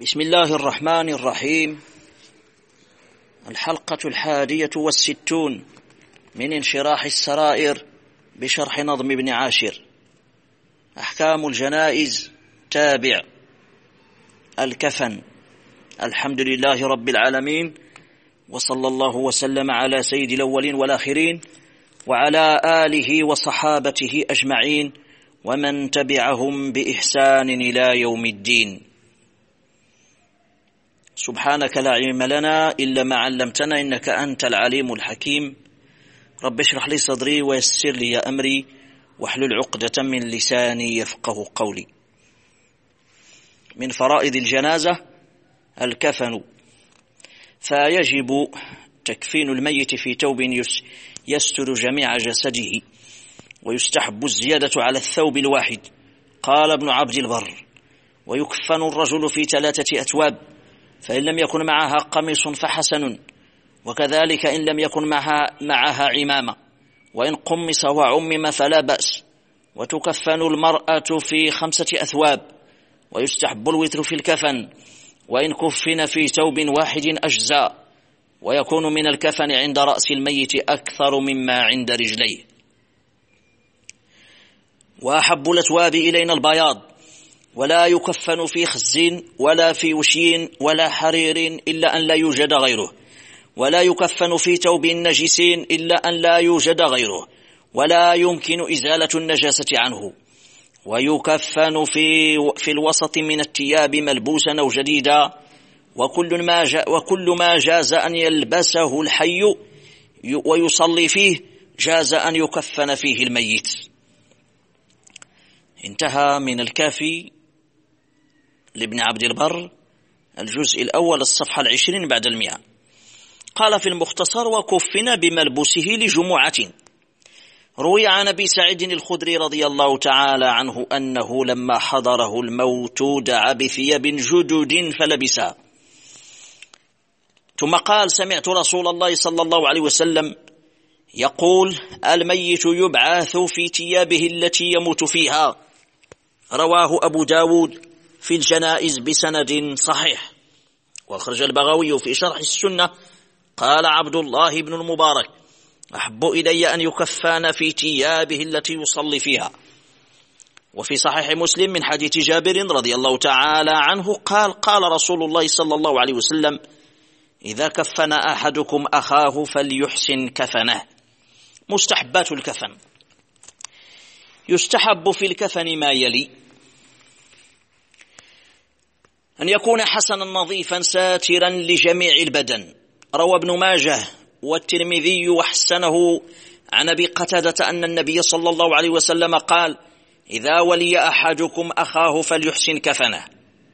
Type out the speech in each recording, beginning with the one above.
بسم الله الرحمن الرحيم. الحلقة 61 من انشراح السرائر بشرح نظم ابن عاشر. أحكام الجنائز تابع. الكفن. الحمد لله رب العالمين، وصلى الله وسلم على سيد الأولين والآخرين وعلى آله وصحابته أجمعين ومن تبعهم بإحسان إلى يوم الدين. سبحانك لا علم لنا إلا ما علمتنا إنك أنت العليم الحكيم. رب اشرح لي صدري ويسر لي أمري واحلل عقدة من لساني يفقه قولي. من فرائض الجنازة الكفن، فيجب تكفين الميت في ثوب يستر جميع جسده، ويستحب الزيادة على الثوب الواحد. قال ابن عبد البر: ويكفن الرجل في 3 أثواب، فإن لم يكن معها قميص فحسن، وكذلك إن لم يكن معها عمامة، وإن قمص وعمم فلا بأس. وتكفن المرأة في 5 أثواب، ويستحب الوتر في الكفن، وإن كفن في ثوب واحد أجزاء، ويكون من الكفن عند رأس الميت أكثر مما عند رجليه. وأحب الأثواب إلينا البياض، ولا يكفن في خز ولا في وشي ولا حرير إلا أن لا يوجد غيره، ولا يكفن في ثوب نجس إلا أن لا يوجد غيره، ولا يمكن إزالة النجاسة عنه. ويكفن في الوسط من الثياب ملبوسا أو جديدا، وكل ما جاز أن يلبسه الحي ويصلي فيه جاز أن يكفن فيه الميت. انتهى من الكافي لابن عبد البر الجزء الأول الصفحة 20 بعد 100. قال في المختصر: وكفن بملبوسه لجمعة. روي عن أبي سعيد الخدري رضي الله تعالى عنه أنه لما حضره الموت دعا بثياب جدد فلبسها، ثم قال: سمعت رسول الله صلى الله عليه وسلم يقول: الميت يبعث في ثيابه التي يموت فيها. رواه أبو داود في الجنائز بسند صحيح. وأخرج البغوي في شرح السنة قال عبد الله بن المبارك: أحب إلي أن يكفن في ثيابه التي يصلي فيها. وفي صحيح مسلم من حديث جابر رضي الله تعالى عنه قال: قال رسول الله صلى الله عليه وسلم: إذا كفن أحدكم أخاه فليحسن كفنه. مستحبات الكفن: يستحب في الكفن ما يلي: أن يكون حسنا نظيفا ساترا لجميع البدن. روى ابن ماجه والترمذي وحسنه عن أبي قتادة أن النبي صلى الله عليه وسلم قال: إذا ولي أحدكم أخاه فليحسن كفنه.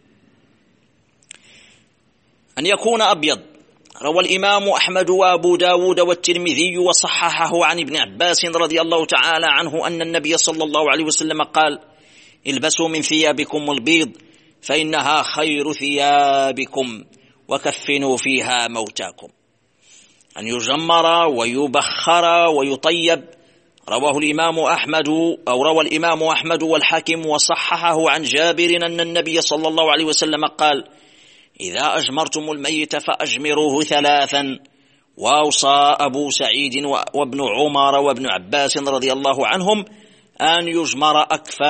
أن يكون أبيض. روى الإمام أحمد وأبو داود والترمذي وصححه عن ابن عباس رضي الله تعالى عنه أن النبي صلى الله عليه وسلم قال: البسوا من ثيابكم البيض فإنها خير ثيابكم وكفنوا فيها موتاكم. أن يجمر ويبخر ويطيب. روى الإمام أحمد والحاكم وصححه عن جابر أن النبي صلى الله عليه وسلم قال: إذا أجمرتم الميت فأجمروه 3. وأوصى أبو سعيد وابن عمر وابن عباس رضي الله عنهم أن يجمر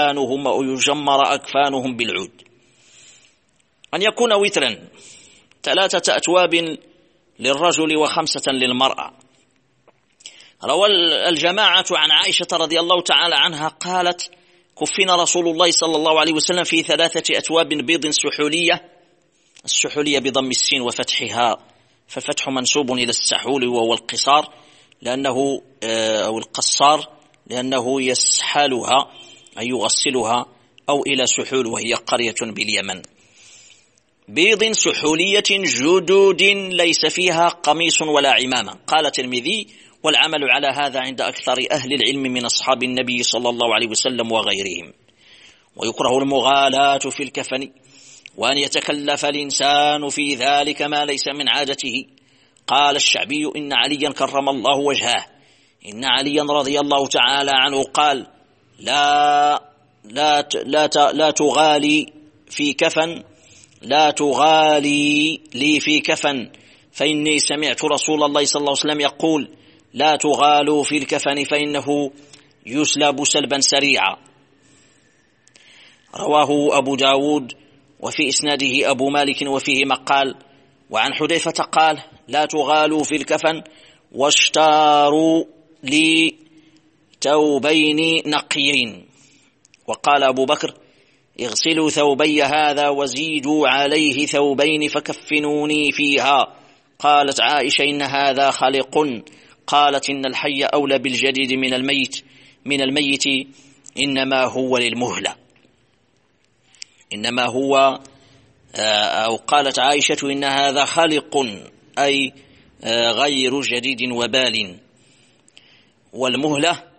أكفانهم بالعود. أن يكون وترا: 3 أثواب للرجل و5 للمرأة. روى الجماعة عن عائشة رضي الله تعالى عنها قالت: كفن رسول الله صلى الله عليه وسلم في 3 أثواب بيض سحولية. السحولية بضم السين وفتحها، ففتح منسوب إلى السحول وهو القصار لأنه أو القصار لأنه يسحلها أي يغسلها، أو إلى سحول وهي قرية باليمن. بيض سحولية جدود ليس فيها قميص ولا عمامة. قال الترمذي: والعمل على هذا عند أكثر أهل العلم من أصحاب النبي صلى الله عليه وسلم وغيرهم. ويكره المغالاة في الكفن، وأن يتكلف الإنسان في ذلك ما ليس من عادته. قال الشعبي: إن عليا كرم الله وجهه، إن عليا رضي الله تعالى عنه قال: لا تغالي في كفن لا تغالي لي في كفن فإني سمعت رسول الله صلى الله عليه وسلم يقول لا تغالوا في الكفن فإنه يسلب سلبا سريعا. رواه أبو داود وفي إسناده أبو مالك وفيه مقال. وعن حذيفة قال لا تغالوا في الكفن واشتاروا لي ثوبين نقيين. وقال أبو بكر اغسلوا ثوبي هذا وزيدوا عليه ثوبين فكفنوني فيها. قالت عائشة إن هذا خلق. قالت إن الحي أولى بالجديد من الميت إنما هو للمهلة. إنما هو أو قالت عائشة إن هذا خلق أي غير جديد وبال. والمهلة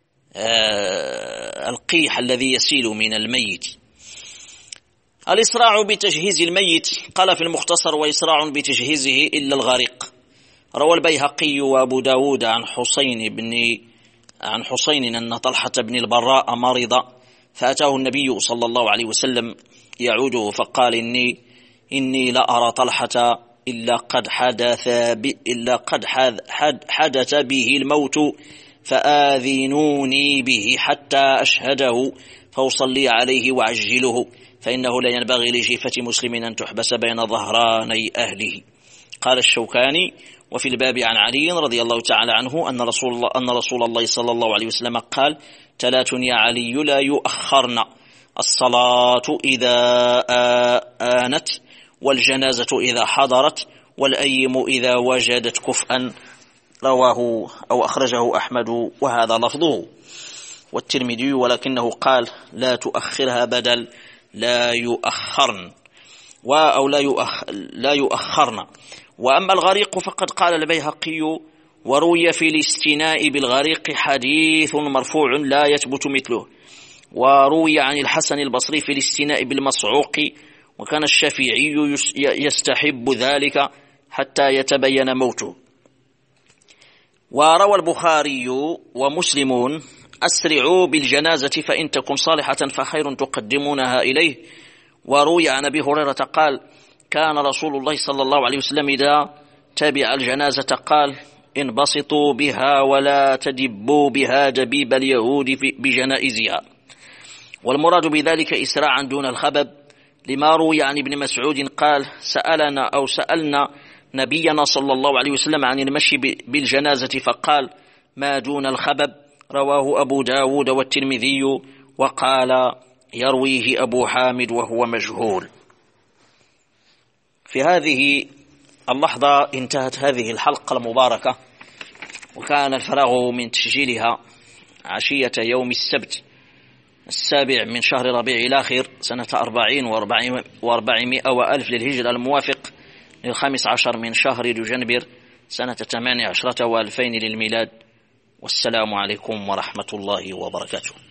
القيح الذي يسيل من الميت. الإسراع بتجهيز الميت قال في المختصر وإسراع بتجهيزه إلا الغريق. روى البيهقي وأبو داود عن حسين أن طلحة بن البراء مرض فأتاه النبي صلى الله عليه وسلم يعوده فقال إني لأرى طلحة إلا قد حدث به الموت فآذنوني به حتى أشهده فأصلي عليه وعجله فإنه لا ينبغي لجيفة مسلم أن تحبس بين ظهراني أهله. قال الشوكاني وفي الباب عن علي رضي الله تعالى عنه أن رسول الله صلى الله عليه وسلم قال 3 يا علي لا يؤخرن: الصلاة إذا آنت، والجنازة إذا حضرت، والأيم إذا وجدت كفءا. رواه أو أخرجه أحمد وهذا لفظه، والترمذي ولكنه قال لا تؤخرها بدل لا يؤخرن أو لا يؤخرن. وأما الغريق فقد قال البيهقي وروي في الاستناء بالغريق حديث مرفوع لا يثبت مثله، وروي عن الحسن البصري في الاستناء بالمصعوق، وكان الشافعي يستحب ذلك حتى يتبين موته. وروى البخاري ومسلم أسرعوا بالجنازة فإن تكن صالحة فخير تقدمونها إليه. وروي عن أبي هريرة قال كان رسول الله صلى الله عليه وسلم إذا تبع الجنازة قال انبسطوا بها ولا تدبوا بها دبيب اليهود بجنائزها. والمراد بذلك إسراعا دون الخبب، لما روي عن ابن مسعود قال سألنا نبينا صلى الله عليه وسلم عن المشي بالجنازة فقال ما دون الخبب. رواه أبو داود والترمذي، وقال يرويه أبو حامد وهو مجهول. في هذه اللحظة انتهت هذه الحلقة المباركة، وكان الفراغ من تسجيلها عشية يوم السبت 7 من شهر ربيع الآخر سنة 40 و400 وألف للهجرة، الموافق 15 من شهر دجنبر سنة 18 و2000 للميلاد. والسلام عليكم ورحمة الله وبركاته.